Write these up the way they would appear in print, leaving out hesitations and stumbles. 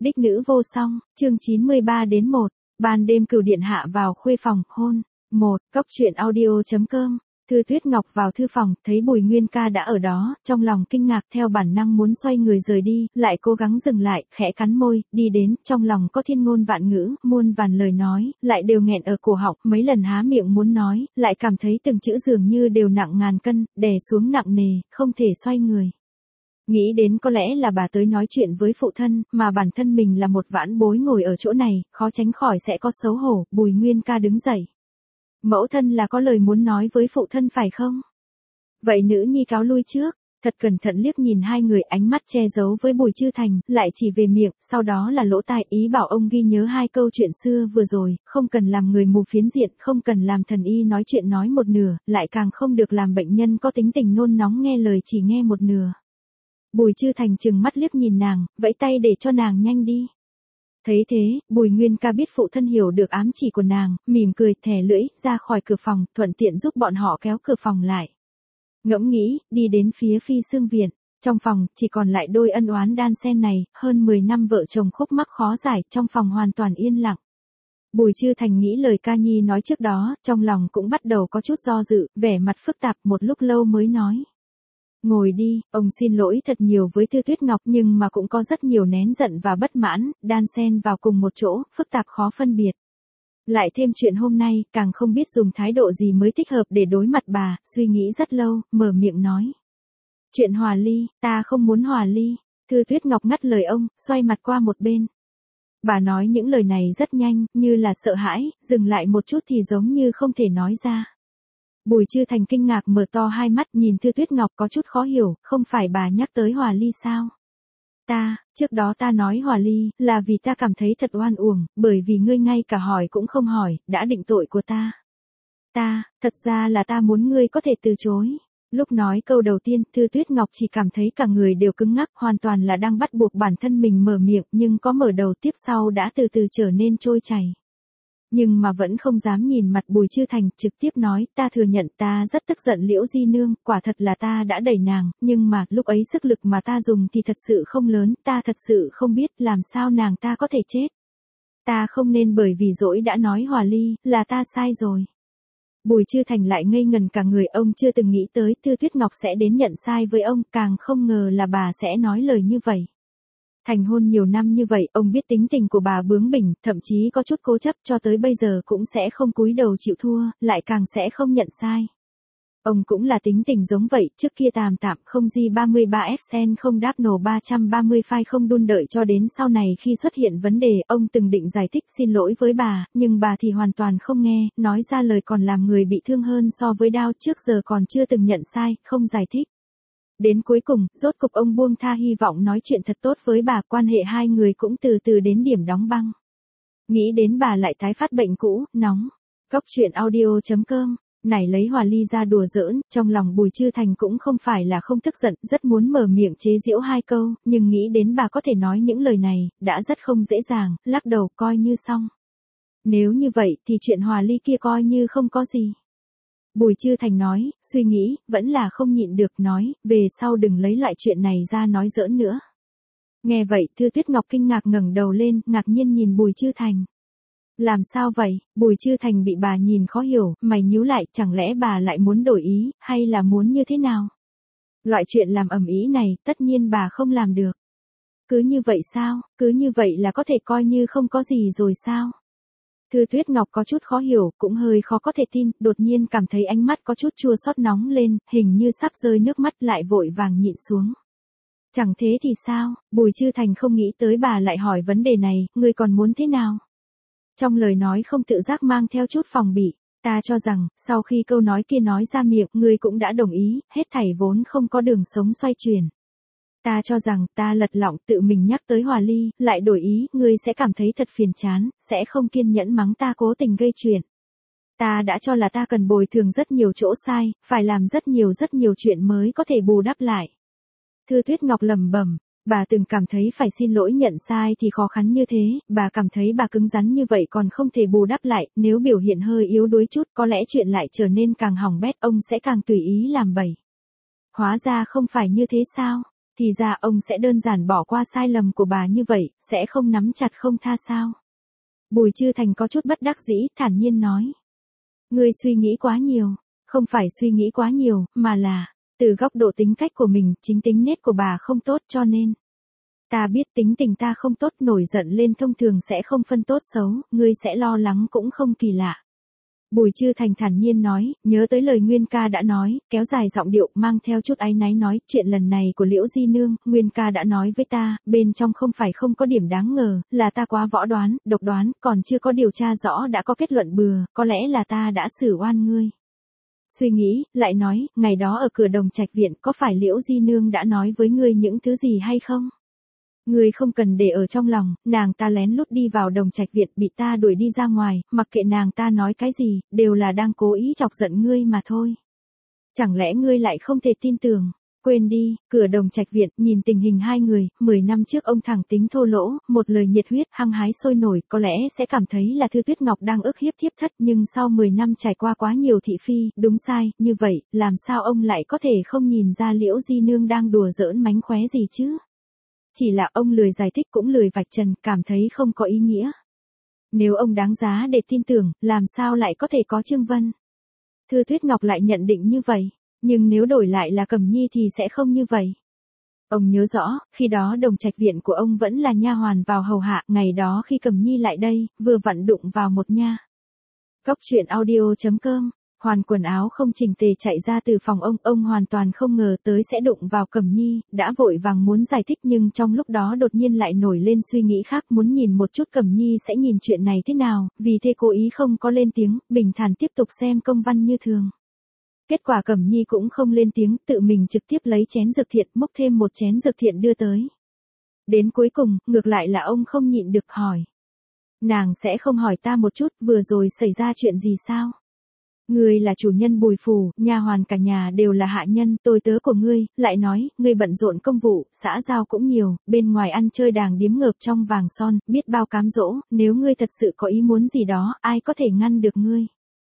Đích nữ vô song, chương 93-1, ban đêm Cửu điện hạ vào khuê phòng, hôn. 1. Cốc truyện audio.com. Thư Tuyết Ngọc vào thư phòng, thấy Bùi Nguyên Ca đã ở đó, trong lòng kinh ngạc theo bản năng muốn xoay người rời đi, lại cố gắng dừng lại, khẽ cắn môi, đi đến, trong lòng có thiên ngôn vạn ngữ, muôn vàn lời nói, lại đều nghẹn ở cổ họng, mấy lần há miệng muốn nói, lại cảm thấy từng chữ dường như đều nặng ngàn cân, đè xuống nặng nề, không thể xoay người. Nghĩ đến có lẽ là bà tới nói chuyện với phụ thân, mà bản thân mình là một vãn bối ngồi ở chỗ này, khó tránh khỏi sẽ có xấu hổ, Bùi Nguyên Ca đứng dậy. Mẫu thân là có lời muốn nói với phụ thân phải không? Vậy nữ nhi cáo lui trước, thật cẩn thận liếc nhìn hai người, ánh mắt che giấu với Bùi Chư Thành, lại chỉ về miệng, sau đó là lỗ tai, ý bảo ông ghi nhớ hai câu chuyện xưa vừa rồi, không cần làm người mù phiến diện, không cần làm thần y nói chuyện nói một nửa, lại càng không được làm bệnh nhân có tính tình nôn nóng nghe lời chỉ nghe một nửa. Bùi Chư Thành chừng mắt liếc nhìn nàng, vẫy tay để cho nàng nhanh đi. Thấy thế, Bùi Nguyên Ca biết phụ thân hiểu được ám chỉ của nàng, mỉm cười, thè lưỡi, ra khỏi cửa phòng, thuận tiện giúp bọn họ kéo cửa phòng lại. Ngẫm nghĩ, đi đến phía Phi Xương Viện, trong phòng, chỉ còn lại đôi ân oán đan xen này, hơn 10 năm vợ chồng khúc mắc khó giải, trong phòng hoàn toàn yên lặng. Bùi Chư Thành nghĩ lời Ca Nhi nói trước đó, trong lòng cũng bắt đầu có chút do dự, vẻ mặt phức tạp, một lúc lâu mới nói. Ngồi đi, ông xin lỗi thật nhiều với Thư Tuyết Ngọc, nhưng mà cũng có rất nhiều nén giận và bất mãn, đan xen vào cùng một chỗ, phức tạp khó phân biệt. Lại thêm chuyện hôm nay, càng không biết dùng thái độ gì mới thích hợp để đối mặt bà, suy nghĩ rất lâu, mở miệng nói. Chuyện hòa ly, ta không muốn hòa ly. Thư Tuyết Ngọc ngắt lời ông, xoay mặt qua một bên. Bà nói những lời này rất nhanh, như là sợ hãi, dừng lại một chút thì giống như không thể nói ra. Bùi Chư Thành kinh ngạc mở to hai mắt nhìn Thư Tuyết Ngọc có chút khó hiểu, không phải bà nhắc tới hòa ly sao? Trước đó ta nói hòa ly, là vì ta cảm thấy thật oan uổng, bởi vì ngươi ngay cả hỏi cũng không hỏi, đã định tội của ta. Thật ra là ta muốn ngươi có thể từ chối. Lúc nói câu đầu tiên, Thư Tuyết Ngọc chỉ cảm thấy cả người đều cứng ngắc, hoàn toàn là đang bắt buộc bản thân mình mở miệng, nhưng có mở đầu tiếp sau đã từ từ trở nên trôi chảy. Nhưng mà vẫn không dám nhìn mặt Bùi Chư Thành, trực tiếp nói, ta thừa nhận ta rất tức giận Liễu Di Nương, quả thật là ta đã đẩy nàng, nhưng mà, lúc ấy sức lực mà ta dùng thì thật sự không lớn, ta thật sự không biết làm sao nàng ta có thể chết. Ta không nên bởi vì dỗi đã nói hòa ly, là ta sai rồi. Bùi Chư Thành lại ngây ngần cả người, ông chưa từng nghĩ tới Thư Tuyết Ngọc sẽ đến nhận sai với ông, càng không ngờ là bà sẽ nói lời như vậy. Thành hôn nhiều năm như vậy, ông biết tính tình của bà bướng bỉnh, thậm chí có chút cố chấp, cho tới bây giờ cũng sẽ không cúi đầu chịu thua, lại càng sẽ không nhận sai. Ông cũng là tính tình giống vậy, trước kia tạm không G33 Fsen không đáp nổ 330 file không đun, đợi cho đến sau này khi xuất hiện vấn đề, ông từng định giải thích xin lỗi với bà, nhưng bà thì hoàn toàn không nghe, nói ra lời còn làm người bị thương hơn so với đau, trước giờ còn chưa từng nhận sai, không giải thích. Đến cuối cùng, rốt cục ông buông tha hy vọng nói chuyện thật tốt với bà, quan hệ hai người cũng từ từ đến điểm đóng băng. Nghĩ đến bà lại tái phát bệnh cũ, nóng. Cốc truyện audio.com, nảy lấy hòa ly ra đùa giỡn, trong lòng Bùi Chư Thành cũng không phải là không tức giận, rất muốn mở miệng chế giễu hai câu, nhưng nghĩ đến bà có thể nói những lời này, đã rất không dễ dàng, lắc đầu coi như xong. Nếu như vậy thì chuyện hòa ly kia coi như không có gì. Bùi Chư Thành nói, suy nghĩ, vẫn là không nhịn được, nói, về sau đừng lấy loại chuyện này ra nói giỡn nữa. Nghe vậy, Thư Tuyết Ngọc kinh ngạc ngẩng đầu lên, ngạc nhiên nhìn Bùi Chư Thành. Làm sao vậy? Bùi Chư Thành bị bà nhìn khó hiểu, mày nhíu lại, chẳng lẽ bà lại muốn đổi ý, hay là muốn như thế nào? Loại chuyện làm ầm ĩ này, tất nhiên bà không làm được. Cứ như vậy sao? Cứ như vậy là có thể coi như không có gì rồi sao? Thư Tuyết Ngọc có chút khó hiểu, cũng hơi khó có thể tin, đột nhiên cảm thấy ánh mắt có chút chua xót nóng lên, hình như sắp rơi nước mắt, lại vội vàng nhịn xuống. Chẳng thế thì sao? Bùi Chư Thành không nghĩ tới bà lại hỏi vấn đề này, ngươi còn muốn thế nào? Trong lời nói không tự giác mang theo chút phòng bị, ta cho rằng, sau khi câu nói kia nói ra miệng, ngươi cũng đã đồng ý, hết thảy vốn không có đường sống xoay chuyển. Ta cho rằng, ta lật lọng tự mình nhắc tới hòa ly, lại đổi ý, ngươi sẽ cảm thấy thật phiền chán, sẽ không kiên nhẫn mắng ta cố tình gây chuyện. Ta đã cho là ta cần bồi thường rất nhiều chỗ sai, phải làm rất nhiều chuyện mới có thể bù đắp lại. Thư Tuyết Ngọc lẩm bẩm, bà từng cảm thấy phải xin lỗi nhận sai thì khó khăn như thế, bà cảm thấy bà cứng rắn như vậy còn không thể bù đắp lại, nếu biểu hiện hơi yếu đuối chút, có lẽ chuyện lại trở nên càng hỏng bét, ông sẽ càng tùy ý làm bậy. Hóa ra không phải như thế sao? thì ra ông sẽ đơn giản bỏ qua sai lầm của bà như vậy, sẽ không nắm chặt không tha sao? Bùi Chư Thành có chút bất đắc dĩ, thản nhiên nói. Ngươi suy nghĩ quá nhiều, không phải suy nghĩ quá nhiều, mà là, từ góc độ tính cách của mình, chính tính nết của bà không tốt cho nên. Ta biết tính tình ta không tốt, nổi giận lên thông thường sẽ không phân tốt xấu, ngươi sẽ lo lắng cũng không kỳ lạ. Bùi Chư Thành thản nhiên nói, nhớ tới lời Nguyên ca đã nói, kéo dài giọng điệu mang theo chút áy náy nói, chuyện lần này của Liễu Di Nương, Nguyên ca đã nói với ta, bên trong không phải không có điểm đáng ngờ, là ta quá võ đoán, độc đoán, còn chưa có điều tra rõ đã có kết luận bừa, có lẽ là ta đã xử oan ngươi. Suy nghĩ, lại nói, ngày đó ở cửa Đồng Trạch viện có phải Liễu Di Nương đã nói với ngươi những thứ gì hay không? Ngươi không cần để ở trong lòng, nàng ta lén lút đi vào Đồng Trạch viện bị ta đuổi đi ra ngoài, mặc kệ nàng ta nói cái gì, đều là đang cố ý chọc giận ngươi mà thôi. Chẳng lẽ ngươi lại không thể tin tưởng? Quên đi, cửa Đồng Trạch viện, nhìn tình hình hai người, 10 năm trước ông thẳng tính thô lỗ, một lời nhiệt huyết, hăng hái sôi nổi, có lẽ sẽ cảm thấy là Thư Tuyết Ngọc đang ức hiếp thiếp thất, nhưng sau 10 năm trải qua quá nhiều thị phi, đúng sai, như vậy, làm sao ông lại có thể không nhìn ra Liễu Di Nương đang đùa giỡn mánh khóe gì chứ? Chỉ là ông lười giải thích cũng lười vạch trần, cảm thấy không có ý nghĩa. Nếu ông đáng giá để tin tưởng, làm sao lại có thể có Trương Vân? Thư Tuyết Ngọc lại nhận định như vậy, nhưng nếu đổi lại là Cẩm Nhi thì sẽ không như vậy. Ông nhớ rõ, khi đó Đồng Trạch viện của ông vẫn là nha hoàn vào hầu hạ, ngày đó khi Cẩm Nhi lại đây, vừa vặn đụng vào một nha. Cóc truyện audio.com. Hoàn quần áo không chỉnh tề chạy ra từ phòng ông hoàn toàn không ngờ tới sẽ đụng vào Cẩm Nhi, đã vội vàng muốn giải thích nhưng trong lúc đó đột nhiên lại nổi lên suy nghĩ khác, muốn nhìn một chút Cẩm Nhi sẽ nhìn chuyện này thế nào, vì thế cố ý không có lên tiếng, bình thản tiếp tục xem công văn như thường. Kết quả Cẩm Nhi cũng không lên tiếng, tự mình trực tiếp lấy chén dược thiện, múc thêm một chén dược thiện đưa tới. Đến cuối cùng, ngược lại là ông không nhịn được hỏi. Nàng sẽ không hỏi ta một chút, vừa rồi xảy ra chuyện gì sao? Ngươi là chủ nhân Bùi phủ, nha hoàn cả nhà đều là hạ nhân, tôi tớ của ngươi, lại nói, ngươi bận rộn công vụ, xã giao cũng nhiều, bên ngoài ăn chơi đàng điếm ngợp trong vàng son, biết bao cám dỗ, nếu ngươi thật sự có ý muốn gì đó, ai có thể ngăn được ngươi?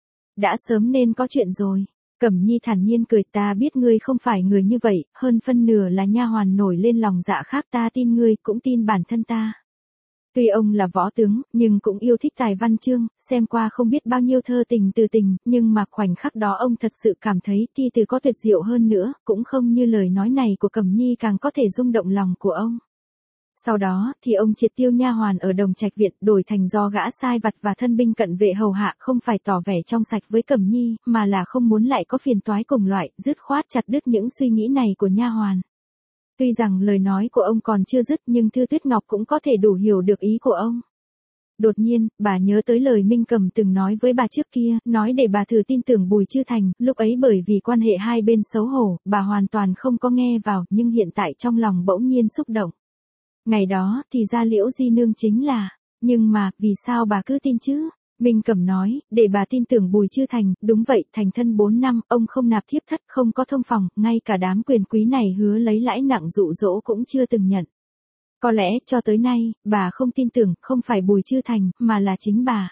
Đã sớm nên có chuyện rồi. Cẩm Nhi thản nhiên cười, ta biết ngươi không phải người như vậy, hơn phân nửa là nha hoàn nổi lên lòng dạ khác, ta tin ngươi, cũng tin bản thân ta. Tuy ông là võ tướng, nhưng cũng yêu thích tài văn chương, xem qua không biết bao nhiêu thơ tình từ tình, nhưng mà khoảnh khắc đó ông thật sự cảm thấy thi từ có tuyệt diệu hơn nữa, cũng không như lời nói này của Cẩm Nhi càng có thể rung động lòng của ông. Sau đó, thì ông triệt tiêu nha hoàn ở Đồng Trạch viện, đổi thành do gã sai vặt và thân binh cận vệ hầu hạ, không phải tỏ vẻ trong sạch với Cẩm Nhi, mà là không muốn lại có phiền toái cùng loại, dứt khoát chặt đứt những suy nghĩ này của nha hoàn. Tuy rằng lời nói của ông còn chưa dứt nhưng Thư Tuyết Ngọc cũng có thể đủ hiểu được ý của ông. Đột nhiên, bà nhớ tới lời Minh Cầm từng nói với bà trước kia, nói để bà thử tin tưởng Bùi Chư Thành, lúc ấy bởi vì quan hệ hai bên xấu hổ, bà hoàn toàn không có nghe vào, nhưng hiện tại trong lòng bỗng nhiên xúc động. Ngày đó, thì ra Liễu Di Nương chính là, nhưng mà, vì sao bà cứ tin chứ? Minh Cẩm nói, để bà tin tưởng Bùi Chư Thành, đúng vậy, thành thân 4 năm, ông không nạp thiếp thất, không có thông phòng, ngay cả đám quyền quý này hứa lấy lãi nặng dụ dỗ cũng chưa từng nhận. Có lẽ, cho tới nay, bà không tin tưởng, không phải Bùi Chư Thành, mà là chính bà.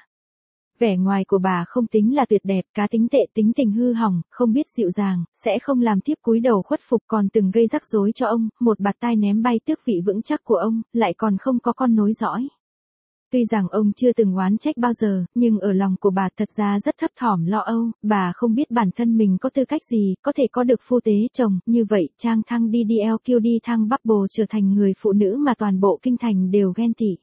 Vẻ ngoài của bà không tính là tuyệt đẹp, cá tính tệ, tính tình hư hỏng, không biết dịu dàng, sẽ không làm tiếp cúi đầu khuất phục, còn từng gây rắc rối cho ông, một bạt tai ném bay tước vị vững chắc của ông, lại còn không có con nối dõi. Tuy rằng ông chưa từng oán trách bao giờ, nhưng ở lòng của bà thật ra rất thấp thỏm lo âu, bà không biết bản thân mình có tư cách gì, có thể có được phu tế chồng, như vậy, trang thăng DDLQ đi thăng Bubble trở thành người phụ nữ mà toàn bộ kinh thành đều ghen tị.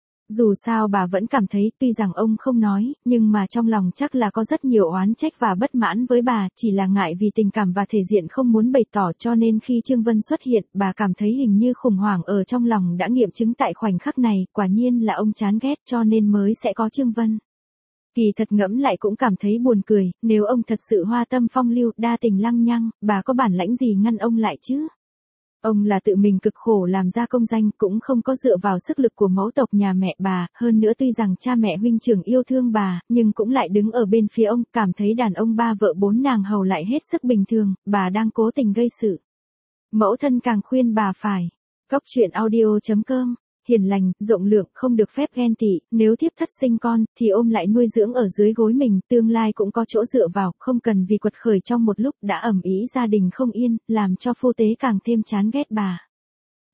Dù sao bà vẫn cảm thấy, tuy rằng ông không nói, nhưng mà trong lòng chắc là có rất nhiều oán trách và bất mãn với bà, chỉ là ngại vì tình cảm và thể diện không muốn bày tỏ, cho nên khi Trương Vân xuất hiện, bà cảm thấy hình như khủng hoảng ở trong lòng đã nghiệm chứng tại khoảnh khắc này, quả nhiên là ông chán ghét cho nên mới sẽ có Trương Vân. Kỳ thật ngẫm lại cũng cảm thấy buồn cười, nếu ông thật sự hoa tâm phong lưu, đa tình lăng nhăng, bà có bản lãnh gì ngăn ông lại chứ? Ông là tự mình cực khổ làm ra công danh, cũng không có dựa vào sức lực của mẫu tộc nhà mẹ bà, hơn nữa tuy rằng cha mẹ huynh trưởng yêu thương bà, nhưng cũng lại đứng ở bên phía ông, cảm thấy đàn ông ba vợ bốn nàng hầu lại hết sức bình thường, bà đang cố tình gây sự. Mẫu thân càng khuyên bà phải. Cóc truyện audio.com. Hiền lành, rộng lượng, không được phép ghen tị, nếu thiếp thất sinh con, thì ôm lại nuôi dưỡng ở dưới gối mình, tương lai cũng có chỗ dựa vào, không cần vì quật khởi trong một lúc đã ầm ĩ gia đình không yên, làm cho phu tế càng thêm chán ghét bà.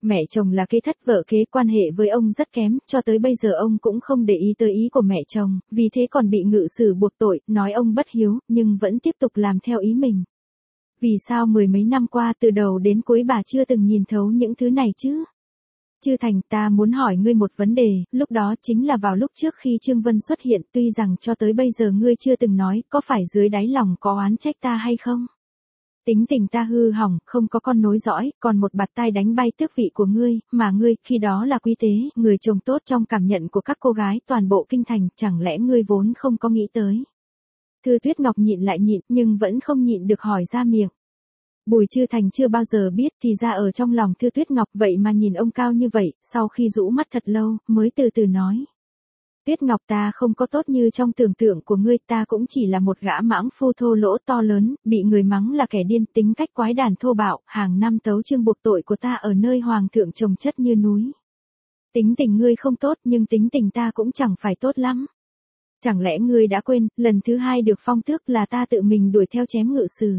Mẹ chồng là kế thất vợ kế, quan hệ với ông rất kém, cho tới bây giờ ông cũng không để ý tới ý của mẹ chồng, vì thế còn bị ngự sử buộc tội, nói ông bất hiếu, nhưng vẫn tiếp tục làm theo ý mình. Vì sao mười mấy năm qua từ đầu đến cuối bà chưa từng nhìn thấu những thứ này chứ? Chư Thành, ta muốn hỏi ngươi một vấn đề, lúc đó chính là vào lúc trước khi Trương Vân xuất hiện, tuy rằng cho tới bây giờ ngươi chưa từng nói, có phải dưới đáy lòng có oán trách ta hay không? Tính tình ta hư hỏng, không có con nối dõi, còn một bạt tai đánh bay tước vị của ngươi, mà ngươi, khi đó là quý tế, người chồng tốt trong cảm nhận của các cô gái toàn bộ kinh thành, chẳng lẽ ngươi vốn không có nghĩ tới? Thư Tuyết Ngọc nhịn lại nhịn, nhưng vẫn không nhịn được hỏi ra miệng. Bùi Chư Thành chưa bao giờ biết thì ra ở trong lòng Thư Tuyết Ngọc vậy mà nhìn ông cao như vậy, sau khi rũ mắt thật lâu, mới từ từ nói. Tuyết Ngọc, ta không có tốt như trong tưởng tượng của ngươi, ta cũng chỉ là một gã mãng phu thô lỗ to lớn, bị người mắng là kẻ điên, tính cách quái đản thô bạo, hàng năm tấu chương buộc tội của ta ở nơi hoàng thượng trồng chất như núi. Tính tình ngươi không tốt nhưng tính tình ta cũng chẳng phải tốt lắm. Chẳng lẽ ngươi đã quên, lần thứ hai được phong tước là ta tự mình đuổi theo chém ngự sử.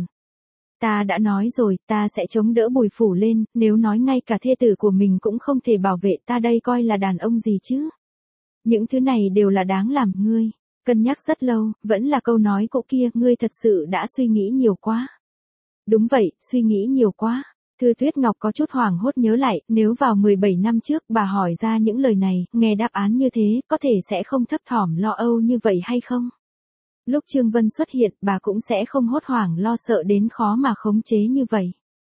Ta đã nói rồi, ta sẽ chống đỡ Bùi phủ lên, nếu nói ngay cả thê tử của mình cũng không thể bảo vệ, ta đây coi là đàn ông gì chứ? Những thứ này đều là đáng làm, ngươi cân nhắc rất lâu, vẫn là câu nói cũ kia, ngươi thật sự đã suy nghĩ nhiều quá. Đúng vậy, suy nghĩ nhiều quá. Thư Tuyết Ngọc có chút hoảng hốt nhớ lại, nếu vào 17 năm trước bà hỏi ra những lời này, nghe đáp án như thế, có thể sẽ không thấp thỏm lo âu như vậy hay không? Lúc Trương Vân xuất hiện, bà cũng sẽ không hốt hoảng lo sợ đến khó mà khống chế như vậy.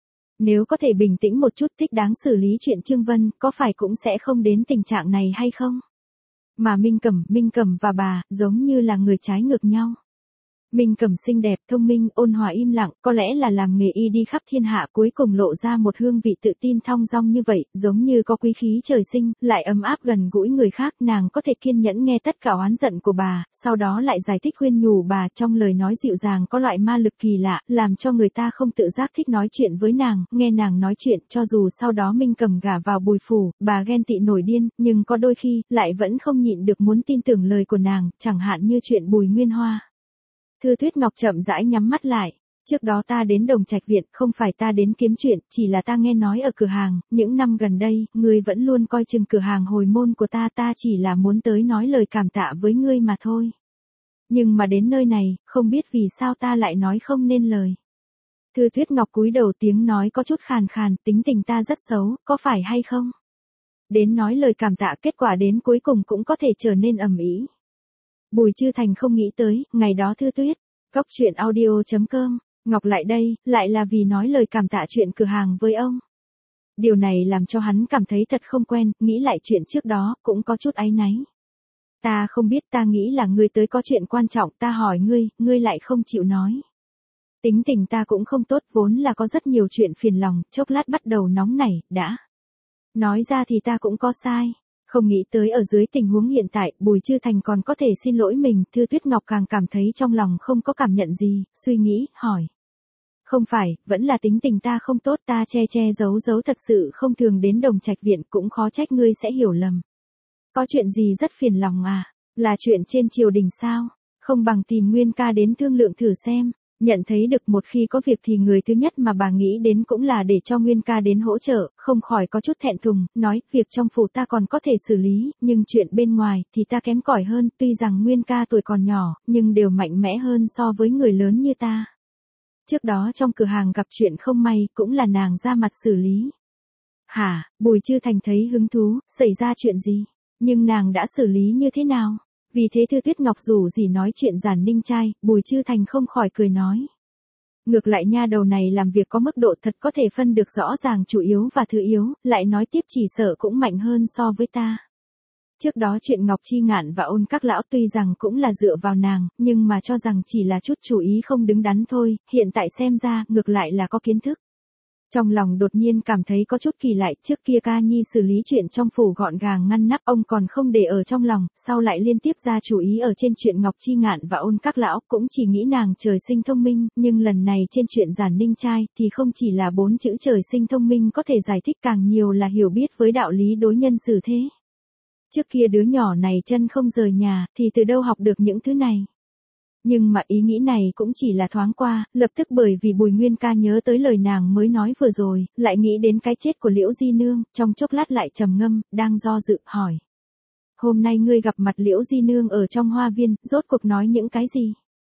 Nếu có thể bình tĩnh một chút, thích đáng xử lý chuyện Trương Vân, có phải cũng sẽ không đến tình trạng này hay không? Mà Minh Cẩm và bà, giống như là người trái ngược nhau. Minh Cẩm xinh đẹp, thông minh, ôn hòa im lặng, có lẽ là làm nghề y đi khắp thiên hạ cuối cùng lộ ra một hương vị tự tin thong dong như vậy, giống như có quý khí trời sinh, lại ấm áp gần gũi người khác, nàng có thể kiên nhẫn nghe tất cả oán giận của bà, sau đó lại giải thích khuyên nhủ bà, trong lời nói dịu dàng có loại ma lực kỳ lạ, làm cho người ta không tự giác thích nói chuyện với nàng, nghe nàng nói chuyện, cho dù sau đó Minh Cẩm gả vào Bùi phủ, bà ghen tị nổi điên, nhưng có đôi khi, lại vẫn không nhịn được muốn tin tưởng lời của nàng, chẳng hạn như chuyện Bùi Nguyên Hoa. Thư Tuyết Ngọc chậm rãi nhắm mắt lại. Trước đó ta đến Đồng Trạch Viện, không phải ta đến kiếm chuyện, chỉ là ta nghe nói ở cửa hàng, những năm gần đây, ngươi vẫn luôn coi chừng cửa hàng hồi môn của ta, ta chỉ là muốn tới nói lời cảm tạ với ngươi mà thôi. Nhưng mà đến nơi này, không biết vì sao ta lại nói không nên lời. Thư Tuyết Ngọc cúi đầu, tiếng nói có chút khàn khàn, tính tình ta rất xấu, có phải hay không? Đến nói lời cảm tạ, kết quả đến cuối cùng cũng có thể trở nên ầm ĩ. Bùi Chư Thành không nghĩ tới, ngày đó Thư Tuyết, Góc Chuyện Audio.com, Ngọc lại đây, lại là vì nói lời cảm tạ chuyện cửa hàng với ông. Điều này làm cho hắn cảm thấy thật không quen, nghĩ lại chuyện trước đó, cũng có chút áy náy. Ta không biết, ta nghĩ là ngươi tới có chuyện quan trọng, ta hỏi ngươi lại không chịu nói. Tính tình ta cũng không tốt, vốn là có rất nhiều chuyện phiền lòng, chốc lát bắt đầu nóng nảy, đã. Nói ra thì ta cũng có sai. Không nghĩ tới ở dưới tình huống hiện tại, Bùi Chư Thành còn có thể xin lỗi mình, Thư Tuyết Ngọc càng cảm thấy trong lòng không có cảm nhận gì, suy nghĩ, hỏi. Không phải, vẫn là tính tình ta không tốt, ta che giấu thật sự không thường đến Đồng Trạch Viện, cũng khó trách ngươi sẽ hiểu lầm. Có chuyện gì rất phiền lòng à? Là chuyện trên triều đình sao? Không bằng tìm Nguyên ca đến thương lượng thử xem. Nhận thấy được một khi có việc thì người thứ nhất mà bà nghĩ đến cũng là để cho Nguyên ca đến hỗ trợ, không khỏi có chút thẹn thùng, nói, việc trong phủ ta còn có thể xử lý, nhưng chuyện bên ngoài thì ta kém cỏi hơn, tuy rằng Nguyên ca tuổi còn nhỏ, nhưng đều mạnh mẽ hơn so với người lớn như ta. Trước đó trong cửa hàng gặp chuyện không may, cũng là nàng ra mặt xử lý. Hả, Bùi Chư Thành thấy hứng thú, xảy ra chuyện gì? Nhưng nàng đã xử lý như thế nào? Vì thế Thư Tuyết Ngọc dù gì nói chuyện Giản Ninh trai, Bùi Chư Thành không khỏi cười nói. Ngược lại nha đầu này làm việc có mức độ thật, có thể phân được rõ ràng chủ yếu và thứ yếu, lại nói tiếp chỉ sợ cũng mạnh hơn so với ta. Trước đó chuyện Ngọc Chi Ngạn và Ôn Các lão tuy rằng cũng là dựa vào nàng, nhưng mà cho rằng chỉ là chút chủ ý không đứng đắn thôi, hiện tại xem ra ngược lại là có kiến thức. Trong lòng đột nhiên cảm thấy có chút kỳ lạ, trước kia Ca Nhi xử lý chuyện trong phủ gọn gàng ngăn nắp, ông còn không để ở trong lòng, sau lại liên tiếp ra chủ ý ở trên chuyện Ngọc Chi Ngạn và Ôn Các lão, cũng chỉ nghĩ nàng trời sinh thông minh, nhưng lần này trên chuyện Giản Ninh trai thì không chỉ là 4 chữ trời sinh thông minh có thể giải thích, càng nhiều là hiểu biết với đạo lý đối nhân xử thế. Trước kia đứa nhỏ này chân không rời nhà, thì từ đâu học được những thứ này? Nhưng mà ý nghĩ này cũng chỉ là thoáng qua, lập tức bởi vì Bùi Nguyên ca nhớ tới lời nàng mới nói vừa rồi, lại nghĩ đến cái chết của Liễu Di Nương, trong chốc lát lại trầm ngâm, đang do dự, hỏi. Hôm nay ngươi gặp mặt Liễu Di Nương ở trong hoa viên, rốt cuộc nói những cái gì?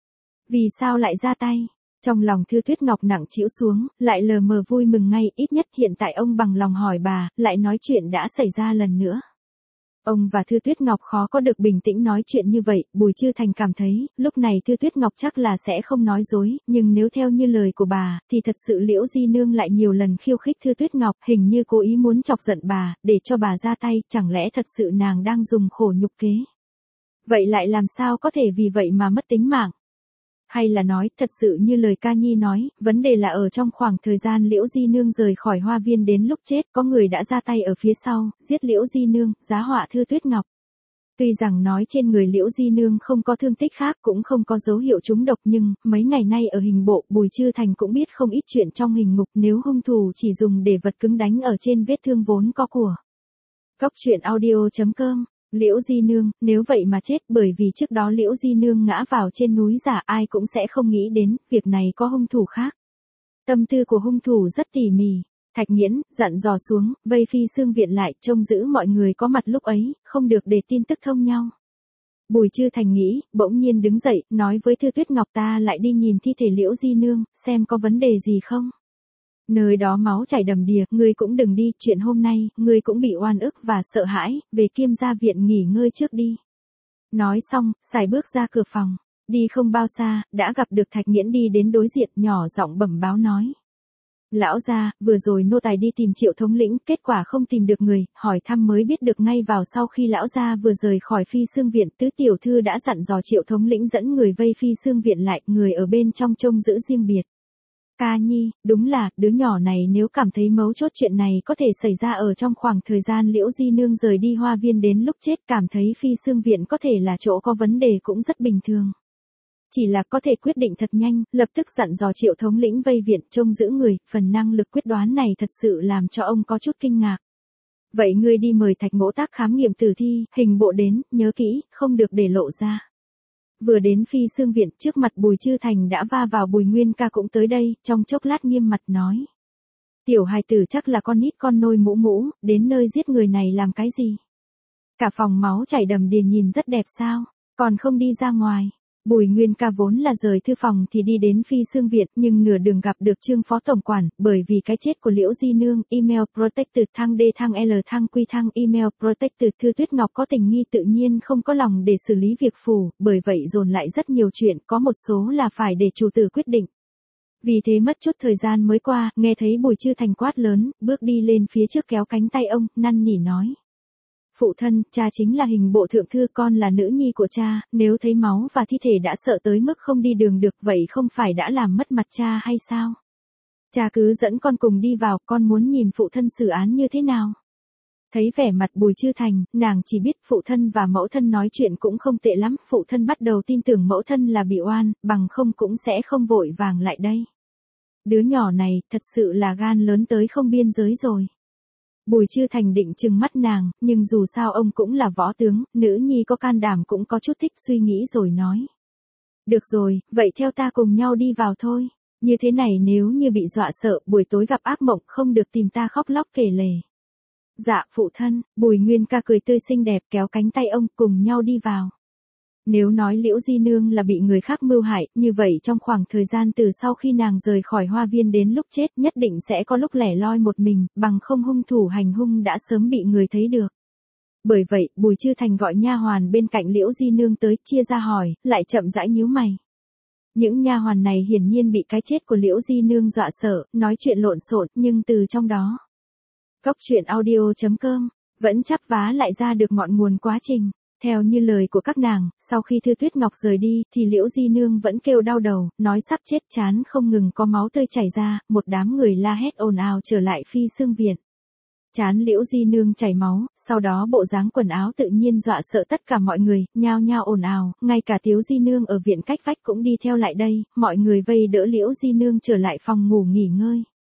Vì sao lại ra tay? Trong lòng Thư Tuyết Ngọc nặng trĩu xuống, lại lờ mờ vui mừng ngay, ít nhất hiện tại ông bằng lòng hỏi bà, lại nói chuyện đã xảy ra lần nữa. Ông và Thư Tuyết Ngọc khó có được bình tĩnh nói chuyện như vậy, Bùi Chư Thành cảm thấy, lúc này Thư Tuyết Ngọc chắc là sẽ không nói dối, nhưng nếu theo như lời của bà, thì thật sự Liễu Di Nương lại nhiều lần khiêu khích Thư Tuyết Ngọc, hình như cố ý muốn chọc giận bà, để cho bà ra tay, chẳng lẽ thật sự nàng đang dùng khổ nhục kế. Vậy lại làm sao có thể vì vậy mà mất tính mạng? Hay là nói, thật sự như lời ca nhi nói, vấn đề là ở trong khoảng thời gian Liễu Di Nương rời khỏi hoa viên đến lúc chết, có người đã ra tay ở phía sau, giết Liễu Di Nương, giá họa Thư Tuyết Ngọc. Tuy rằng nói trên người Liễu Di Nương không có thương tích khác cũng không có dấu hiệu trúng độc nhưng, mấy ngày nay ở hình bộ, Bùi Chư Thành cũng biết không ít chuyện trong hình ngục nếu hung thủ chỉ dùng để vật cứng đánh ở trên vết thương vốn có của. Góc truyện audio.com Liễu Di Nương, nếu vậy mà chết bởi vì trước đó Liễu Di Nương ngã vào trên núi giả ai cũng sẽ không nghĩ đến, việc này có hung thủ khác. Tâm tư của hung thủ rất tỉ mỉ. Thạch Nghiễn, dặn dò xuống, vây Phi Xương viện lại, trông giữ mọi người có mặt lúc ấy, không được để tin tức thông nhau. Bùi Chư Thành nghĩ, bỗng nhiên đứng dậy, nói với Thư Tuyết Ngọc ta lại đi nhìn thi thể Liễu Di Nương, xem có vấn đề gì không. Nơi đó máu chảy đầm đìa, ngươi cũng đừng đi, chuyện hôm nay, ngươi cũng bị oan ức và sợ hãi, về Kiêm gia viện nghỉ ngơi trước đi. Nói xong, xài bước ra cửa phòng, đi không bao xa, đã gặp được Thạch Nghiễn đi đến đối diện, nhỏ giọng bẩm báo nói. Lão gia, vừa rồi nô tài đi tìm Triệu thống lĩnh, kết quả không tìm được người, hỏi thăm mới biết được ngay vào sau khi lão gia vừa rời khỏi Phi Xương viện, tứ tiểu thư đã dặn dò Triệu thống lĩnh dẫn người vây Phi Xương viện lại, người ở bên trong trông giữ riêng biệt. Ca nhi, đúng là, đứa nhỏ này nếu cảm thấy mấu chốt chuyện này có thể xảy ra ở trong khoảng thời gian Liễu Di Nương rời đi hoa viên đến lúc chết, cảm thấy Phi Xương viện có thể là chỗ có vấn đề cũng rất bình thường. Chỉ là có thể quyết định thật nhanh, lập tức dặn dò Triệu thống lĩnh vây viện trông giữ người, phần năng lực quyết đoán này thật sự làm cho ông có chút kinh ngạc. Vậy ngươi đi mời Thạch Mỗ Tác khám nghiệm tử thi, hình bộ đến, nhớ kỹ, không được để lộ ra. Vừa đến Phi Xương viện, trước mặt Bùi Chư Thành đã va vào, Bùi Nguyên ca cũng tới đây, trong chốc lát nghiêm mặt nói. Tiểu hài tử chắc là con nít con nôi mũ mũ, đến nơi giết người này làm cái gì? Cả phòng máu chảy đầm đìa nhìn rất đẹp sao, còn không đi ra ngoài. Bùi Nguyên ca vốn là rời thư phòng thì đi đến Phi Xương viện, nhưng nửa đường gặp được Trương phó tổng quản, bởi vì cái chết của Liễu Di Nương, email protected thăng D thăng L thăng Q thăng email protected Thư Tuyết Ngọc có tình nghi tự nhiên không có lòng để xử lý việc phủ, bởi vậy dồn lại rất nhiều chuyện, có một số là phải để chủ tử quyết định. Vì thế mất chút thời gian mới qua, nghe thấy Bùi Chư Thành quát lớn, bước đi lên phía trước kéo cánh tay ông, năn nỉ nói. Phụ thân, cha chính là hình bộ thượng thư, con là nữ nhi của cha, nếu thấy máu và thi thể đã sợ tới mức không đi đường được, vậy không phải đã làm mất mặt cha hay sao? Cha cứ dẫn con cùng đi vào, con muốn nhìn phụ thân xử án như thế nào? Thấy vẻ mặt Bùi Chư Thành, nàng chỉ biết phụ thân và mẫu thân nói chuyện cũng không tệ lắm, phụ thân bắt đầu tin tưởng mẫu thân là bị oan, bằng không cũng sẽ không vội vàng lại đây. Đứa nhỏ này, thật sự là gan lớn tới không biên giới rồi. Bùi Chư Thành định trừng mắt nàng, nhưng dù sao ông cũng là võ tướng, nữ nhi có can đảm cũng có chút thích, suy nghĩ rồi nói. Được rồi, vậy theo ta cùng nhau đi vào thôi. Như thế này nếu như bị dọa sợ, buổi tối gặp ác mộng không được tìm ta khóc lóc kể lể. Dạ, phụ thân, Bùi Nguyên ca cười tươi xinh đẹp kéo cánh tay ông cùng nhau đi vào. Nếu nói Liễu Di Nương là bị người khác mưu hại, như vậy trong khoảng thời gian từ sau khi nàng rời khỏi hoa viên đến lúc chết nhất định sẽ có lúc lẻ loi một mình, bằng không hung thủ hành hung đã sớm bị người thấy được. Bởi vậy, Bùi Chư Thành gọi nha hoàn bên cạnh Liễu Di Nương tới, chia ra hỏi, lại chậm rãi nhíu mày. Những nha hoàn này hiển nhiên bị cái chết của Liễu Di Nương dọa sợ, nói chuyện lộn xộn, nhưng từ trong đó. Góc truyện audio.com vẫn chắp vá lại ra được ngọn nguồn quá trình. Theo như lời của các nàng, sau khi Thư Tuyết Ngọc rời đi, thì Liễu Di Nương vẫn kêu đau đầu, nói sắp chết chán không ngừng có máu tươi chảy ra, một đám người la hét ồn ào trở lại Phi Xương viện. Chán Liễu Di Nương chảy máu, sau đó bộ dáng quần áo tự nhiên dọa sợ tất cả mọi người, nhao nhao ồn ào, ngay cả Tiếu Di Nương ở viện cách vách cũng đi theo lại đây, mọi người vây đỡ Liễu Di Nương trở lại phòng ngủ nghỉ ngơi.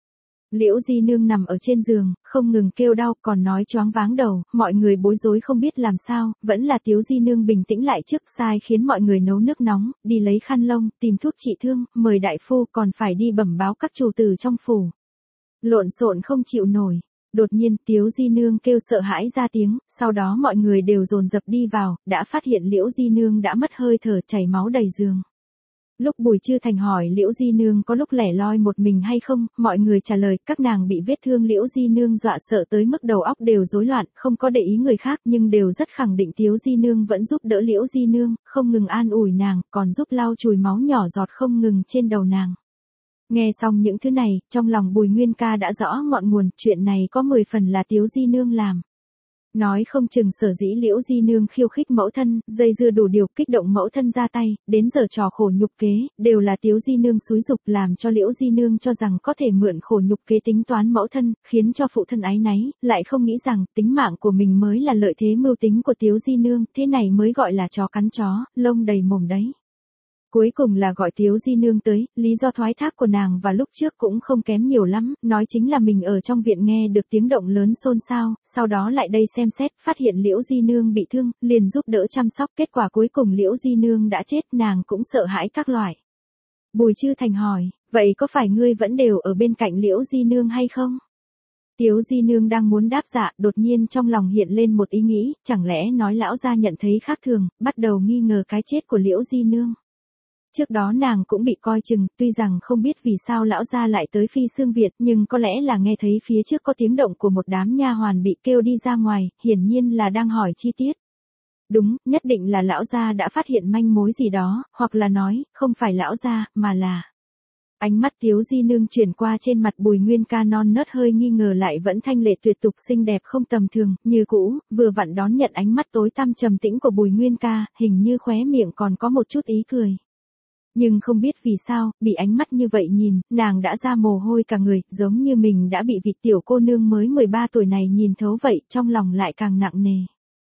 Liễu Di Nương nằm ở trên giường, không ngừng kêu đau, còn nói choáng váng đầu, mọi người bối rối không biết làm sao, vẫn là Tiếu Di Nương bình tĩnh lại trước, sai khiến mọi người nấu nước nóng, đi lấy khăn lông, tìm thuốc trị thương, mời đại phu, còn phải đi bẩm báo các chủ tử trong phủ. Lộn xộn không chịu nổi. Đột nhiên Tiếu Di Nương kêu sợ hãi ra tiếng, sau đó mọi người đều dồn dập đi vào, đã phát hiện Liễu Di Nương đã mất hơi thở, chảy máu đầy giường. Lúc Bùi Chư Thành hỏi Liễu Di Nương có lúc lẻ loi một mình hay không, mọi người trả lời các nàng bị vết thương. Liễu Di Nương dọa sợ tới mức đầu óc đều rối loạn, không có để ý người khác nhưng đều rất khẳng định Tiếu Di Nương vẫn giúp đỡ Liễu Di Nương, không ngừng an ủi nàng, còn giúp lau chùi máu nhỏ giọt không ngừng trên đầu nàng. Nghe xong những thứ này, trong lòng Bùi Nguyên Ca đã rõ ngọn nguồn, chuyện này có 10 phần là Tiếu Di Nương làm. Nói không chừng sở dĩ Liễu Di Nương khiêu khích mẫu thân, dây dưa đủ điều kích động mẫu thân ra tay, đến giờ trò khổ nhục kế, đều là Tiếu Di Nương xúi dục làm cho Liễu Di Nương cho rằng có thể mượn khổ nhục kế tính toán mẫu thân, khiến cho phụ thân áy náy, lại không nghĩ rằng tính mạng của mình mới là lợi thế mưu tính của Tiếu Di Nương, thế này mới gọi là chó cắn chó, lông đầy mồm đấy. Cuối cùng là gọi Tiếu Di Nương tới, lý do thoái thác của nàng và lúc trước cũng không kém nhiều lắm, nói chính là mình ở trong viện nghe được tiếng động lớn xôn xao, sau đó lại đây xem xét, phát hiện Liễu Di Nương bị thương, liền giúp đỡ chăm sóc, kết quả cuối cùng Liễu Di Nương đã chết, nàng cũng sợ hãi các loại. Bùi Chư Thành hỏi, vậy có phải ngươi vẫn đều ở bên cạnh Liễu Di Nương hay không? Tiếu Di Nương đang muốn đáp dạ, đột nhiên trong lòng hiện lên một ý nghĩ, chẳng lẽ nói lão gia nhận thấy khác thường, bắt đầu nghi ngờ cái chết của Liễu Di Nương. Trước đó nàng cũng bị coi chừng, tuy rằng không biết vì sao lão gia lại tới Phi Xương Việt, nhưng có lẽ là nghe thấy phía trước có tiếng động của một đám nha hoàn bị kêu đi ra ngoài, hiển nhiên là đang hỏi chi tiết. Đúng, nhất định là lão gia đã phát hiện manh mối gì đó, hoặc là nói, không phải lão gia, mà là... Ánh mắt Tiếu Di Nương chuyển qua trên mặt Bùi Nguyên Ca non nớt hơi nghi ngờ lại vẫn thanh lệ tuyệt tục xinh đẹp không tầm thường, như cũ, vừa vặn đón nhận ánh mắt tối tăm trầm tĩnh của Bùi Nguyên Ca, hình như khóe miệng còn có một chút ý cười. Nhưng không biết vì sao, bị ánh mắt như vậy nhìn, nàng đã ra mồ hôi cả người, giống như mình đã bị vị tiểu cô nương mới 13 tuổi này nhìn thấu vậy, trong lòng lại càng nặng nề.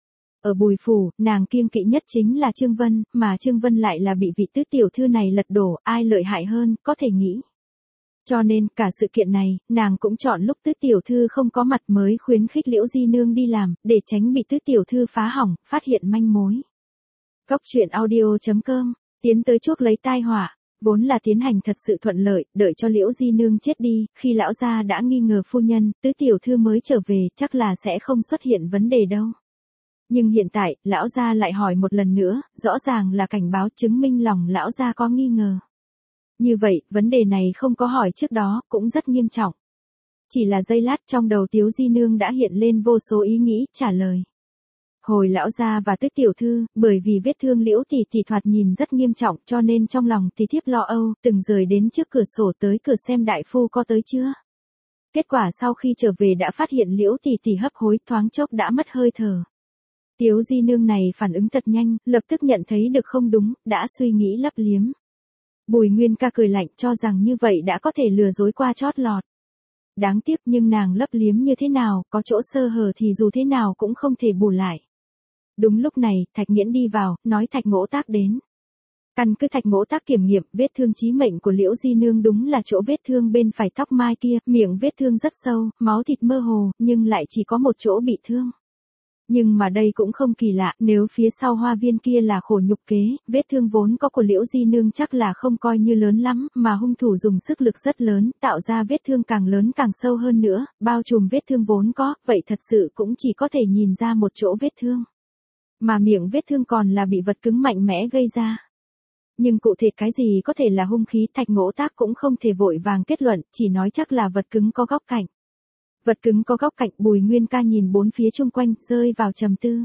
Ở Bùi Phủ, nàng kiêng kỵ nhất chính là Trương Vân, mà Trương Vân lại là bị vị tứ tiểu thư này lật đổ, ai lợi hại hơn, có thể nghĩ. Cho nên, cả sự kiện này, nàng cũng chọn lúc tứ tiểu thư không có mặt mới khuyến khích Liễu Di Nương đi làm, để tránh bị tứ tiểu thư phá hỏng, phát hiện manh mối. Góc truyện audio.com, tiến tới chuốc lấy tai họa. Vốn là tiến hành thật sự thuận lợi, đợi cho Liễu Di Nương chết đi, khi lão gia đã nghi ngờ phu nhân, tứ tiểu thư mới trở về, chắc là sẽ không xuất hiện vấn đề đâu. Nhưng hiện tại, lão gia lại hỏi một lần nữa, rõ ràng là cảnh báo chứng minh lòng lão gia có nghi ngờ. Như vậy, vấn đề này không có hỏi trước đó, cũng rất nghiêm trọng. Chỉ là giây lát trong đầu Tiếu Di Nương đã hiện lên vô số ý nghĩ, trả lời. Hồi lão gia và tứ tiểu thư, bởi vì vết thương Liễu tỷ thoạt nhìn rất nghiêm trọng cho nên trong lòng tỷ thiếp lo âu, từng rời đến trước cửa sổ tới cửa xem đại phu có tới chưa. Kết quả sau khi trở về đã phát hiện Liễu tỷ hấp hối, thoáng chốc đã mất hơi thở. Tiếu Di Nương này phản ứng thật nhanh, lập tức nhận thấy được không đúng, đã suy nghĩ lấp liếm. Bùi Nguyên Ca cười lạnh cho rằng như vậy đã có thể lừa dối qua chót lọt. Đáng tiếc nhưng nàng lấp liếm như thế nào, có chỗ sơ hở thì dù thế nào cũng không thể bù lại. Đúng lúc này, Thạch Nghiễn đi vào, nói Thạch Ngỗ Tác đến. Căn cứ Thạch Ngỗ Tác kiểm nghiệm, vết thương chí mệnh của Liễu Di Nương đúng là chỗ vết thương bên phải tóc mai kia, miệng vết thương rất sâu, máu thịt mơ hồ, nhưng lại chỉ có một chỗ bị thương. Nhưng mà đây cũng không kỳ lạ, nếu phía sau hoa viên kia là khổ nhục kế, vết thương vốn có của Liễu Di Nương chắc là không coi như lớn lắm, mà hung thủ dùng sức lực rất lớn, tạo ra vết thương càng lớn càng sâu hơn nữa, bao trùm vết thương vốn có, vậy thật sự cũng chỉ có thể nhìn ra một chỗ vết thương. Mà miệng vết thương còn là bị vật cứng mạnh mẽ gây ra. Nhưng cụ thể cái gì có thể là hung khí, Thạch Ngỗ Tác cũng không thể vội vàng kết luận, chỉ nói chắc là vật cứng có góc cạnh. Vật cứng có góc cạnh, Bùi Nguyên Ca nhìn bốn phía chung quanh, rơi vào trầm tư.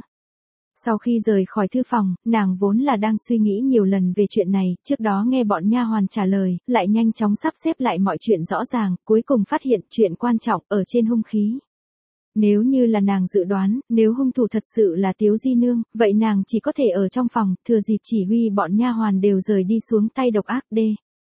Sau khi rời khỏi thư phòng, nàng vốn là đang suy nghĩ nhiều lần về chuyện này, trước đó nghe bọn nha hoàn trả lời, lại nhanh chóng sắp xếp lại mọi chuyện rõ ràng, cuối cùng phát hiện chuyện quan trọng ở trên hung khí. Nếu như là nàng dự đoán, nếu hung thủ thật sự là Tiếu Di Nương, vậy nàng chỉ có thể ở trong phòng, thừa dịp chỉ huy bọn nha hoàn đều rời đi xuống tay độc ác D.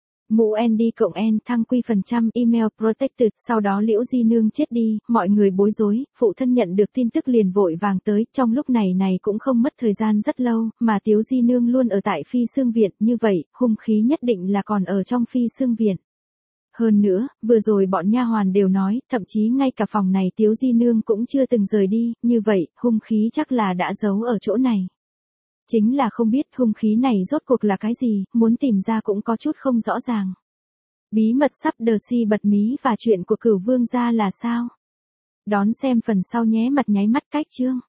Mũ ND cộng N thăng quy %, email protected, sau đó Liễu Di Nương chết đi, mọi người bối rối, phụ thân nhận được tin tức liền vội vàng tới, trong lúc này cũng không mất thời gian rất lâu, mà Tiếu Di Nương luôn ở tại Phi Xương Viện, như vậy, hung khí nhất định là còn ở trong Phi Xương Viện. Hơn nữa, vừa rồi bọn nha hoàn đều nói, thậm chí ngay cả phòng này Tiếu Di Nương cũng chưa từng rời đi, như vậy, hung khí chắc là đã giấu ở chỗ này. Chính là không biết hung khí này rốt cuộc là cái gì, muốn tìm ra cũng có chút không rõ ràng. Bí mật sắp đờ si bật mí và chuyện của Cửu Vương gia là sao? Đón xem phần sau nhé, mặt nháy mắt cách chương.